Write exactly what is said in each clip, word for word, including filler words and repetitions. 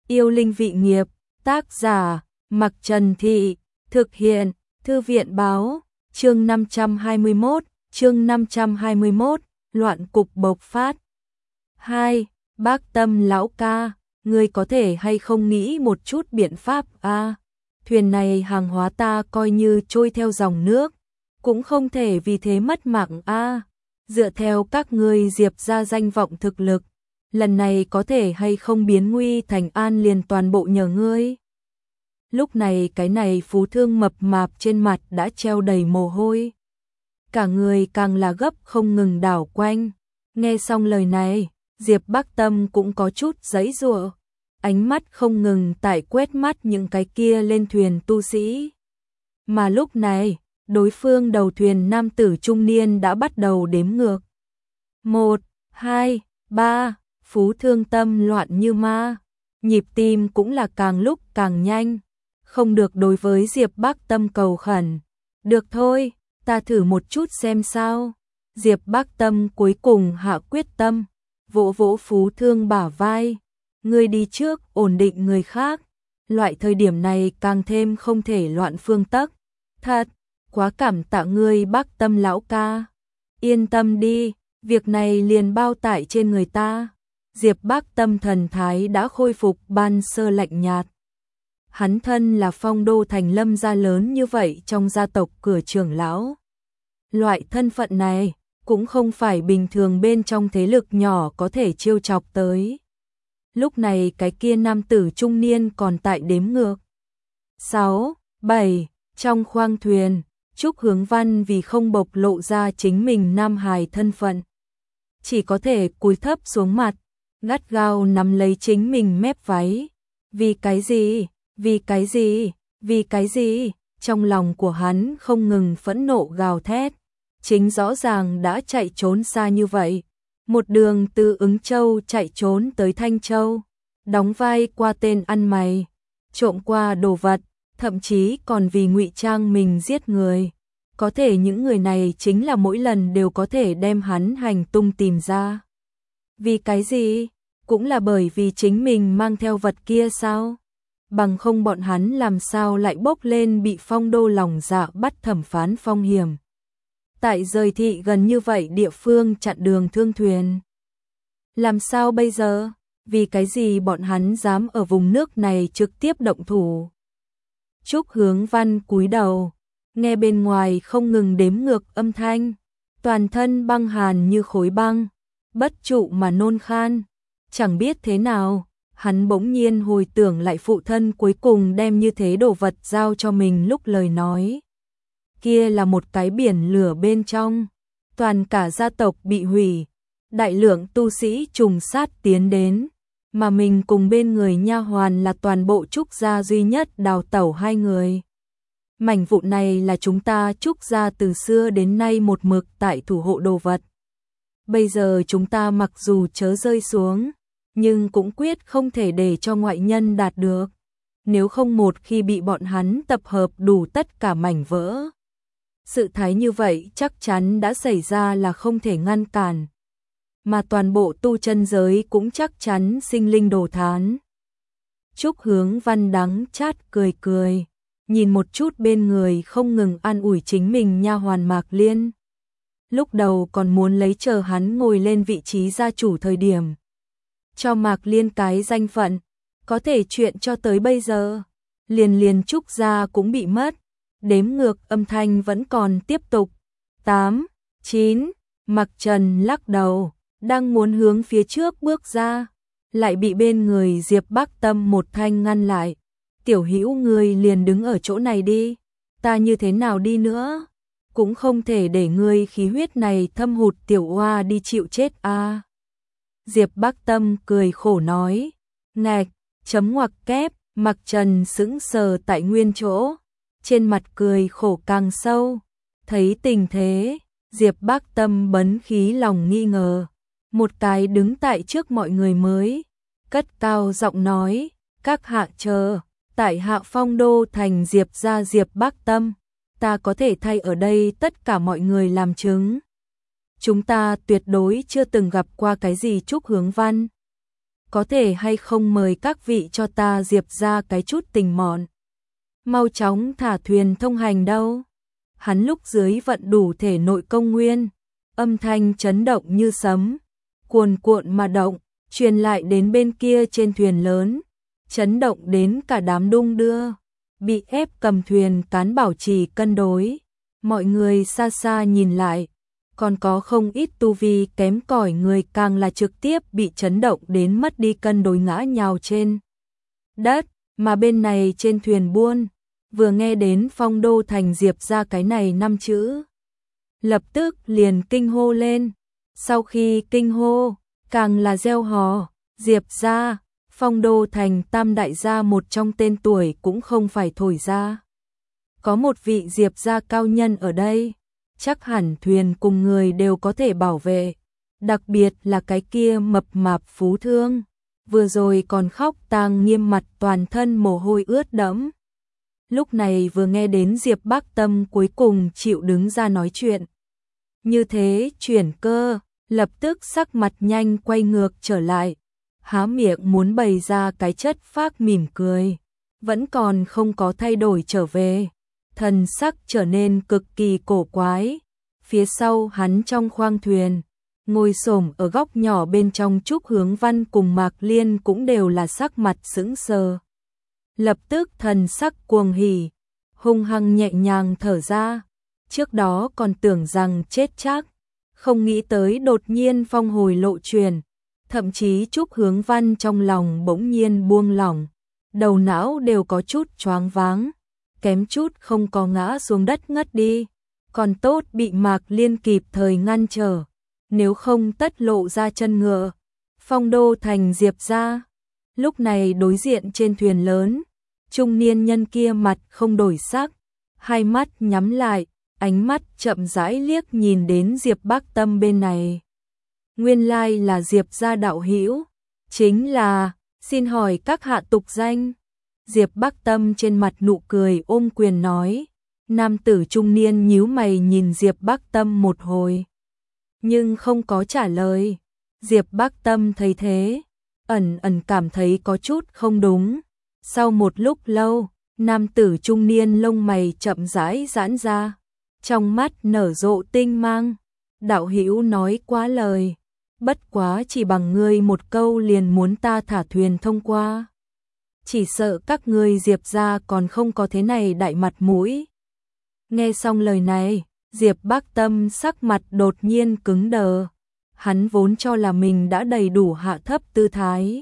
Yêu linh vị nghiệp, tác giả, Mặc Trần Thị, thực hiện, Thư viện báo, chương năm trăm hai mươi mốt, chương năm trăm hai mươi mốt, loạn cục bộc phát. hai. Bác Tâm lão ca, ngươi có thể hay không nghĩ một chút biện pháp a? À, thuyền này hàng hóa ta coi như trôi theo dòng nước, cũng không thể vì thế mất mạng a. À, dựa theo các ngươi Diệp gia danh vọng thực lực, lần này có thể hay không biến nguy thành an liền toàn bộ nhờ ngươi. Lúc này cái này phú thương mập mạp trên mặt đã treo đầy mồ hôi. Cả người càng là gấp không ngừng đảo quanh. Nghe xong lời này, Diệp Bác Tâm cũng có chút giãy giụa, ánh mắt không ngừng tại quét mắt những cái kia lên thuyền tu sĩ. Mà lúc này, đối phương đầu thuyền nam tử trung niên đã bắt đầu đếm ngược. Một, hai, ba, phú thương tâm loạn như ma, nhịp tim cũng là càng lúc càng nhanh. Không được đối với Diệp Bác Tâm cầu khẩn. Được thôi, ta thử một chút xem sao. Diệp Bác Tâm cuối cùng hạ quyết tâm, vỗ vỗ phú thương bả vai. Ngươi đi trước, ổn định người khác. Loại thời điểm này càng thêm không thể loạn phương tắc. Thật, quá cảm tạ ngươi Bác Tâm lão ca. Yên tâm đi, việc này liền bao tải trên người ta. Diệp Bác Tâm thần thái đã khôi phục ban sơ lạnh nhạt. Hắn thân là phong đô thành Lâm gia lớn như vậy trong gia tộc cửa trưởng lão. Loại thân phận này cũng không phải bình thường bên trong thế lực nhỏ có thể trêu chọc tới. Lúc này cái kia nam tử trung niên còn tại đếm ngược. sáu, bảy, trong khoang thuyền, Trúc Hướng Văn vì không bộc lộ ra chính mình nam hài thân phận, chỉ có thể cúi thấp xuống mặt, gắt gao nắm lấy chính mình mép váy. Vì cái gì? Vì cái gì? Vì cái gì? Trong lòng của hắn không ngừng phẫn nộ gào thét. Chính rõ ràng đã chạy trốn xa như vậy. Một đường từ Ứng Châu chạy trốn tới Thanh Châu. Đóng vai qua tên ăn mày. Trộm qua đồ vật. Thậm chí còn vì ngụy trang mình giết người. Có thể những người này chính là mỗi lần đều có thể đem hắn hành tung tìm ra. Vì cái gì? Cũng là bởi vì chính mình mang theo vật kia sao? Bằng không bọn hắn làm sao lại bốc lên bị phong đô lòng dạ bắt thẩm phán phong hiểm. Tại rời thị gần như vậy địa phương chặn đường thương thuyền. Làm sao bây giờ? Vì cái gì bọn hắn dám ở vùng nước này trực tiếp động thủ? Trúc Hướng Văn cúi đầu, nghe bên ngoài không ngừng đếm ngược âm thanh, toàn thân băng hàn như khối băng, bất trụ mà nôn khan. Chẳng biết thế nào, hắn bỗng nhiên hồi tưởng lại phụ thân cuối cùng đem như thế đồ vật giao cho mình lúc lời nói. Kia là một cái biển lửa bên trong, toàn cả gia tộc bị hủy, đại lượng tu sĩ trùng sát tiến đến, mà mình cùng bên người nha hoàn là toàn bộ Trúc gia duy nhất đào tẩu hai người. Mảnh vụn này là chúng ta Trúc gia từ xưa đến nay một mực tại thủ hộ đồ vật. Bây giờ chúng ta mặc dù chớ rơi xuống, nhưng cũng quyết không thể để cho ngoại nhân đạt được. Nếu không một khi bị bọn hắn tập hợp đủ tất cả mảnh vỡ, sự thái như vậy chắc chắn đã xảy ra là không thể ngăn cản. Mà toàn bộ tu chân giới cũng chắc chắn sinh linh đồ thán. Trúc Hướng Văn đắng chát cười cười, nhìn một chút bên người không ngừng an ủi chính mình nha hoàn Mạc Liên. Lúc đầu còn muốn lấy chờ hắn ngồi lên vị trí gia chủ thời điểm, cho Mạc Liên cái danh phận, có thể chuyện cho tới bây giờ, liền liền Trúc gia cũng bị mất. Đếm ngược âm thanh vẫn còn tiếp tục. tám, chín, Mạc Trần lắc đầu, đang muốn hướng phía trước bước ra, lại bị bên người Diệp Bác Tâm một thanh ngăn lại. Tiểu Hữu ngươi liền đứng ở chỗ này đi, ta như thế nào đi nữa, cũng không thể để ngươi khí huyết này thâm hụt tiểu oa đi chịu chết a. À. Diệp Bác Tâm cười khổ nói, ngạch, chấm ngoặc kép. Mạc Trần sững sờ tại nguyên chỗ, trên mặt cười khổ càng sâu. Thấy tình thế, Diệp Bác Tâm bấn khí lòng nghi ngờ, một cái đứng tại trước mọi người mới, cất cao giọng nói, các hạ chờ, tại hạ phong đô thành Diệp gia Diệp Bác Tâm, ta có thể thay ở đây tất cả mọi người làm chứng. Chúng ta tuyệt đối chưa từng gặp qua cái gì Trúc Hướng Văn. có thể hay không mời các vị cho ta Diệp ra cái chút tình mọn. Mau chóng thả thuyền thông hành đâu. Hắn lúc dưới vận đủ thể nội công nguyên, âm thanh chấn động như sấm, cuồn cuộn mà động, truyền lại đến bên kia trên thuyền lớn, chấn động đến cả đám đung đưa, bị ép cầm thuyền cán bảo trì cân đối. Mọi người xa xa nhìn lại, còn có không ít tu vi kém cỏi người càng là trực tiếp bị chấn động đến mất đi cân đối ngã nhào trên đất, mà bên này trên thuyền buôn, vừa nghe đến Phong Đô Thành Diệp ra cái này năm chữ, lập tức liền kinh hô lên. Sau khi kinh hô, càng là reo hò, Diệp ra, Phong Đô Thành tam đại gia một trong tên tuổi cũng không phải thổi ra. Có một vị Diệp gia cao nhân ở đây, chắc hẳn thuyền cùng người đều có thể bảo vệ, đặc biệt là cái kia mập mạp phú thương, vừa rồi còn khóc tang nghiêm mặt toàn thân mồ hôi ướt đẫm. Lúc này vừa nghe đến Diệp Bác Tâm cuối cùng chịu đứng ra nói chuyện. Như thế chuyển cơ, lập tức sắc mặt nhanh quay ngược trở lại, há miệng muốn bày ra cái chất phác mỉm cười, vẫn còn không có thay đổi trở về, thần sắc trở nên cực kỳ cổ quái. Phía sau hắn trong khoang thuyền, ngồi xổm ở góc nhỏ bên trong Trúc Hướng Văn cùng Mạc Liên cũng đều là sắc mặt sững sờ. Lập tức thần sắc cuồng hỉ, hung hăng nhẹ nhàng thở ra, trước đó còn tưởng rằng chết chắc, không nghĩ tới đột nhiên phong hồi lộ truyền, thậm chí Trúc Hướng Văn trong lòng bỗng nhiên buông lỏng, đầu não đều có chút choáng váng, kém chút không có ngã xuống đất ngất đi, còn tốt bị Mạc Liên kịp thời ngăn trở, nếu không tất lộ ra chân ngựa. Phong Đô Thành Diệp ra, lúc này đối diện trên thuyền lớn, trung niên nhân kia mặt không đổi sắc, hai mắt nhắm lại, ánh mắt chậm rãi liếc nhìn đến Diệp Bác Tâm bên này. Nguyên lai là Diệp gia đạo hữu, chính là, xin hỏi các hạ tục danh. Diệp Bác Tâm trên mặt nụ cười ôm quyền nói, nam tử trung niên nhíu mày nhìn Diệp Bác Tâm một hồi, nhưng không có trả lời. Diệp Bác Tâm thấy thế, ẩn ẩn cảm thấy có chút không đúng. Sau một lúc lâu, nam tử trung niên lông mày chậm rãi giãn ra, trong mắt nở rộ tinh mang. Đạo hữu nói quá lời, bất quá chỉ bằng ngươi một câu liền muốn ta thả thuyền thông qua. Chỉ sợ các ngươi Diệp gia còn không có thế này đại mặt mũi. Nghe xong lời này, Diệp Bác Tâm sắc mặt đột nhiên cứng đờ. Hắn vốn cho là mình đã đầy đủ hạ thấp tư thái,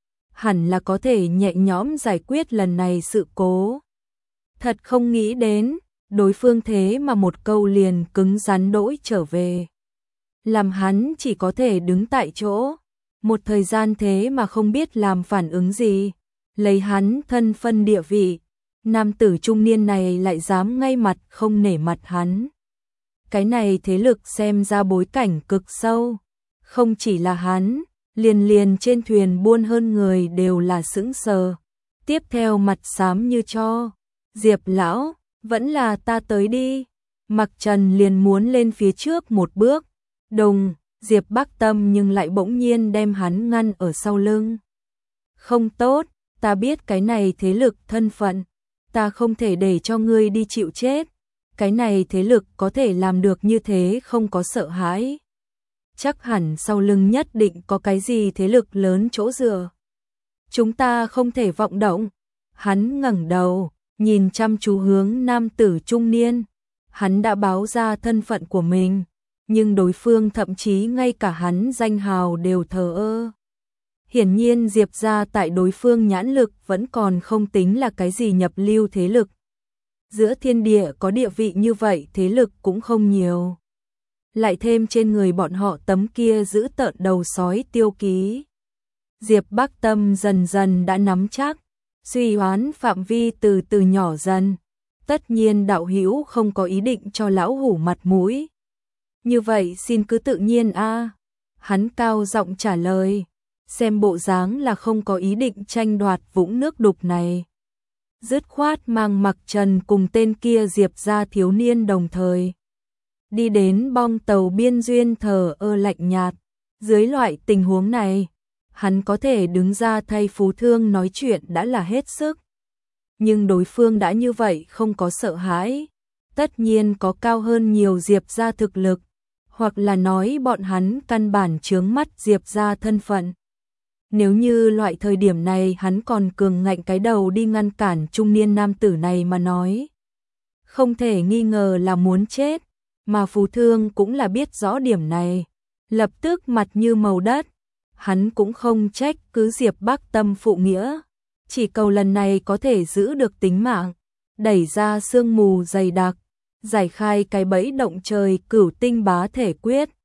hẳn là có thể nhẹ nhõm giải quyết lần này sự cố. Thật không nghĩ đến, đối phương thế mà một câu liền cứng rắn đỗi trở về, làm hắn chỉ có thể đứng tại chỗ, một thời gian thế mà không biết làm phản ứng gì. Lấy hắn thân phân địa vị, nam tử trung niên này lại dám ngay mặt không nể mặt hắn. Cái này thế lực xem ra bối cảnh cực sâu, không chỉ là hắn, liền liền trên thuyền buôn hơn người đều là sững sờ. Tiếp theo mặt xám như cho, Diệp lão, vẫn là ta tới đi. Mặc Trần liền muốn lên phía trước một bước, đồng, Diệp Bác Tâm nhưng lại bỗng nhiên đem hắn ngăn ở sau lưng. Không tốt, ta biết cái này thế lực thân phận, ta không thể để cho ngươi đi chịu chết. Cái này thế lực có thể làm được như thế không có sợ hãi, chắc hẳn sau lưng nhất định có cái gì thế lực lớn chỗ dựa. Chúng ta không thể vọng động. Hắn ngẩng đầu, nhìn chăm chú hướng nam tử trung niên. Hắn đã báo ra thân phận của mình, nhưng đối phương thậm chí ngay cả hắn danh hào đều thờ ơ. Hiển nhiên Diệp gia tại đối phương nhãn lực vẫn còn không tính là cái gì nhập lưu thế lực. Giữa thiên địa có địa vị như vậy thế lực cũng không nhiều. Lại thêm trên người bọn họ tấm kia giữ tợn đầu sói tiêu ký. Diệp Bác Tâm dần dần đã nắm chắc, suy hoán phạm vi từ từ nhỏ dần. Tất nhiên đạo hữu không có ý định cho lão hủ mặt mũi. Như vậy xin cứ tự nhiên a. Hắn cao giọng trả lời, xem bộ dáng là không có ý định tranh đoạt vũng nước đục này. Dứt khoát mang Mặc Trần cùng tên kia Diệp gia thiếu niên đồng thời đi đến bong tàu biên duyên thờ ơ lạnh nhạt. Dưới loại tình huống này, hắn có thể đứng ra thay Phú Thương nói chuyện đã là hết sức. Nhưng đối phương đã như vậy không có sợ hãi, tất nhiên có cao hơn nhiều Diệp gia thực lực, hoặc là nói bọn hắn căn bản chướng mắt Diệp gia thân phận. Nếu như loại thời điểm này hắn còn cường ngạnh cái đầu đi ngăn cản trung niên nam tử này mà nói, không thể nghi ngờ là muốn chết, mà Phú Thương cũng là biết rõ điểm này, lập tức mặt như màu đất, hắn cũng không trách cứ Diệp Bắc Tâm phụ nghĩa, chỉ cầu lần này có thể giữ được tính mạng, đẩy ra sương mù dày đặc, giải khai cái bẫy động trời cửu tinh bá thể quyết.